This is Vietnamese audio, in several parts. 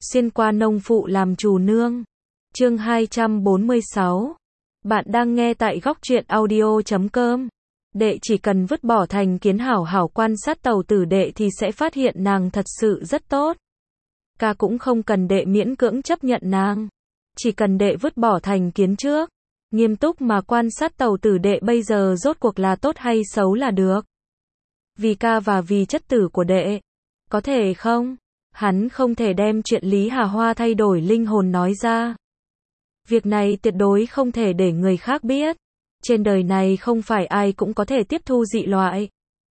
Xuyên qua nông phụ làm chủ nương. Chương 246. Bạn đang nghe tại góc truyện audio.com. Đệ chỉ cần vứt bỏ thành kiến hảo hảo quan sát tàu tử đệ thì sẽ phát hiện nàng thật sự rất tốt. Ca cũng không cần đệ miễn cưỡng chấp nhận nàng. Chỉ cần đệ vứt bỏ thành kiến trước. Nghiêm túc mà quan sát tàu tử đệ bây giờ rốt cuộc là tốt hay xấu là được. Vì ca và vì chất tử của đệ. Có thể không? Hắn không thể đem chuyện Lý Hà Hoa thay đổi linh hồn nói ra. Việc này tuyệt đối không thể để người khác biết. Trên đời này không phải ai cũng có thể tiếp thu dị loại.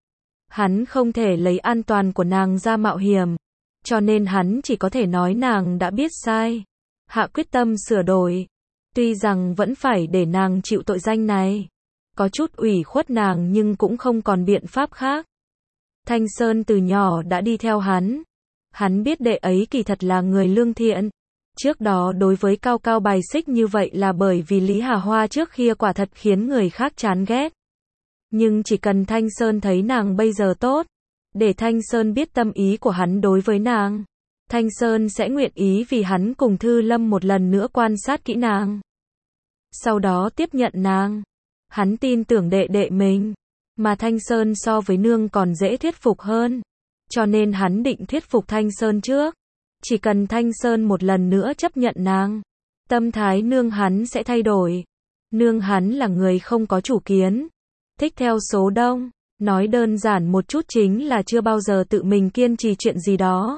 Hắn không thể lấy an toàn của nàng ra mạo hiểm. Cho nên hắn chỉ có thể nói nàng đã biết sai. Hạ quyết tâm sửa đổi. Tuy rằng vẫn phải để nàng chịu tội danh này. Có chút ủy khuất nàng nhưng cũng không còn biện pháp khác. Thanh Sơn từ nhỏ đã đi theo hắn. Hắn biết đệ ấy kỳ thật là người lương thiện. Trước đó đối với Cao Cao bài xích như vậy là bởi vì Lý Hà Hoa trước kia quả thật khiến người khác chán ghét. Nhưng chỉ cần Thanh Sơn thấy nàng bây giờ tốt, để Thanh Sơn biết tâm ý của hắn đối với nàng, Thanh Sơn sẽ nguyện ý vì hắn cùng Thư Lâm một lần nữa quan sát kỹ nàng. Sau đó tiếp nhận nàng. Hắn tin tưởng đệ đệ mình, mà Thanh Sơn so với nương còn dễ thuyết phục hơn. Cho nên hắn định thuyết phục Thanh Sơn trước. Chỉ cần Thanh Sơn một lần nữa chấp nhận nàng, tâm thái nương hắn sẽ thay đổi. Nương hắn là người không có chủ kiến, thích theo số đông. Nói đơn giản một chút chính là chưa bao giờ tự mình kiên trì chuyện gì đó.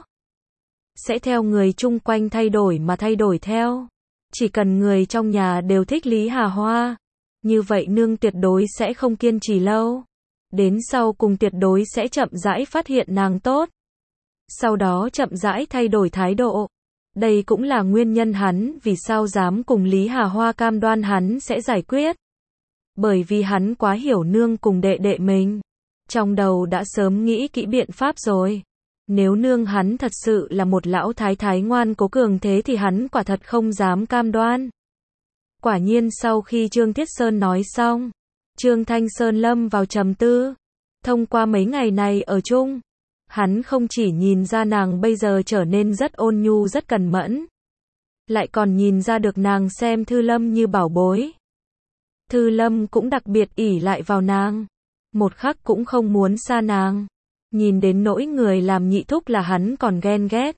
Sẽ theo người chung quanh thay đổi mà thay đổi theo. Chỉ cần người trong nhà đều thích Lý Hà Hoa, như vậy nương tuyệt đối sẽ không kiên trì lâu. Đến sau cùng tuyệt đối sẽ chậm rãi phát hiện nàng tốt. Sau đó chậm rãi thay đổi thái độ. Đây cũng là nguyên nhân hắn vì sao dám cùng Lý Hà Hoa cam đoan hắn sẽ giải quyết. Bởi vì hắn quá hiểu nương cùng đệ đệ mình. Trong đầu đã sớm nghĩ kỹ biện pháp rồi. Nếu nương hắn thật sự là một lão thái thái ngoan cố cường thế thì hắn quả thật không dám cam đoan. Quả nhiên sau khi Trương Thiết Sơn nói xong, Trương Thanh Sơn lâm vào trầm tư. Thông qua mấy ngày này ở chung, hắn không chỉ nhìn ra nàng bây giờ trở nên rất ôn nhu rất cẩn mẫn, lại còn nhìn ra được nàng xem Thư Lâm như bảo bối. Thư Lâm cũng đặc biệt ỷ lại vào nàng, một khắc cũng không muốn xa nàng. Nhìn đến nỗi người làm nhị thúc là hắn còn ghen ghét.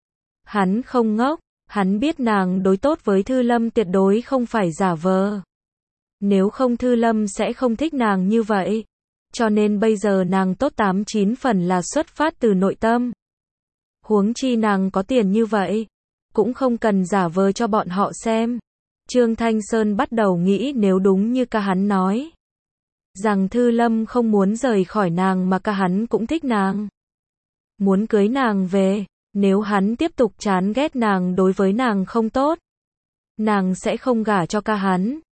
Hắn không ngốc, hắn biết nàng đối tốt với Thư Lâm tuyệt đối không phải giả vờ. Nếu không Thư Lâm sẽ không thích nàng như vậy. Cho nên bây giờ nàng tốt 8-9 phần là xuất phát từ nội tâm. Huống chi nàng có tiền như vậy, cũng không cần giả vờ cho bọn họ xem. Trương Thanh Sơn bắt đầu nghĩ nếu đúng như ca hắn nói, rằng Thư Lâm không muốn rời khỏi nàng mà ca hắn cũng thích nàng, muốn cưới nàng về. Nếu hắn tiếp tục chán ghét nàng đối với nàng không tốt, nàng sẽ không gả cho ca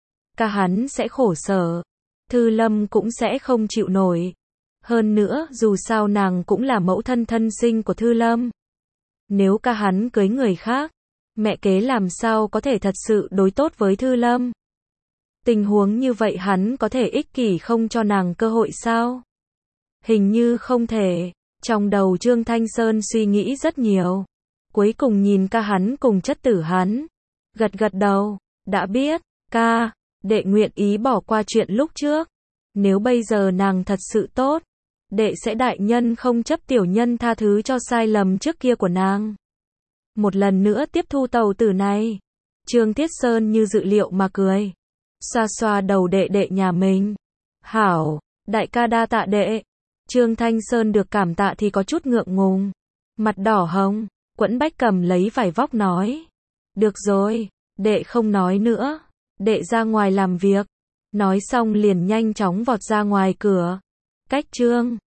hắn sẽ khổ sở. Thư Lâm cũng sẽ không chịu nổi. Hơn nữa, dù sao nàng cũng là mẫu thân thân sinh của Thư Lâm. Nếu ca hắn cưới người khác, mẹ kế làm sao có thể thật sự đối tốt với Thư Lâm? Tình huống như vậy hắn có thể ích kỷ không cho nàng cơ hội sao? Hình như không thể. Trong đầu Trương Thanh Sơn suy nghĩ rất nhiều. Cuối cùng nhìn ca hắn cùng chất tử hắn. Gật gật đầu. Đã biết, ca. Đệ nguyện ý bỏ qua chuyện lúc trước. Nếu bây giờ nàng thật sự tốt, đệ sẽ đại nhân không chấp tiểu nhân tha thứ cho sai lầm trước kia của nàng. Một lần nữa tiếp thu tàu tử này. Trương Thiết Sơn như dự liệu mà cười. Xoa xoa đầu đệ đệ nhà mình. Hảo, đại ca đa tạ đệ. Trương Thanh Sơn được cảm tạ thì có chút ngượng ngùng. Mặt đỏ hồng, Quẫn Bách cầm lấy vải vóc nói. Được rồi, đệ không nói nữa. Đệ ra ngoài làm việc. Nói xong liền nhanh chóng vọt ra ngoài cửa. Cách Trương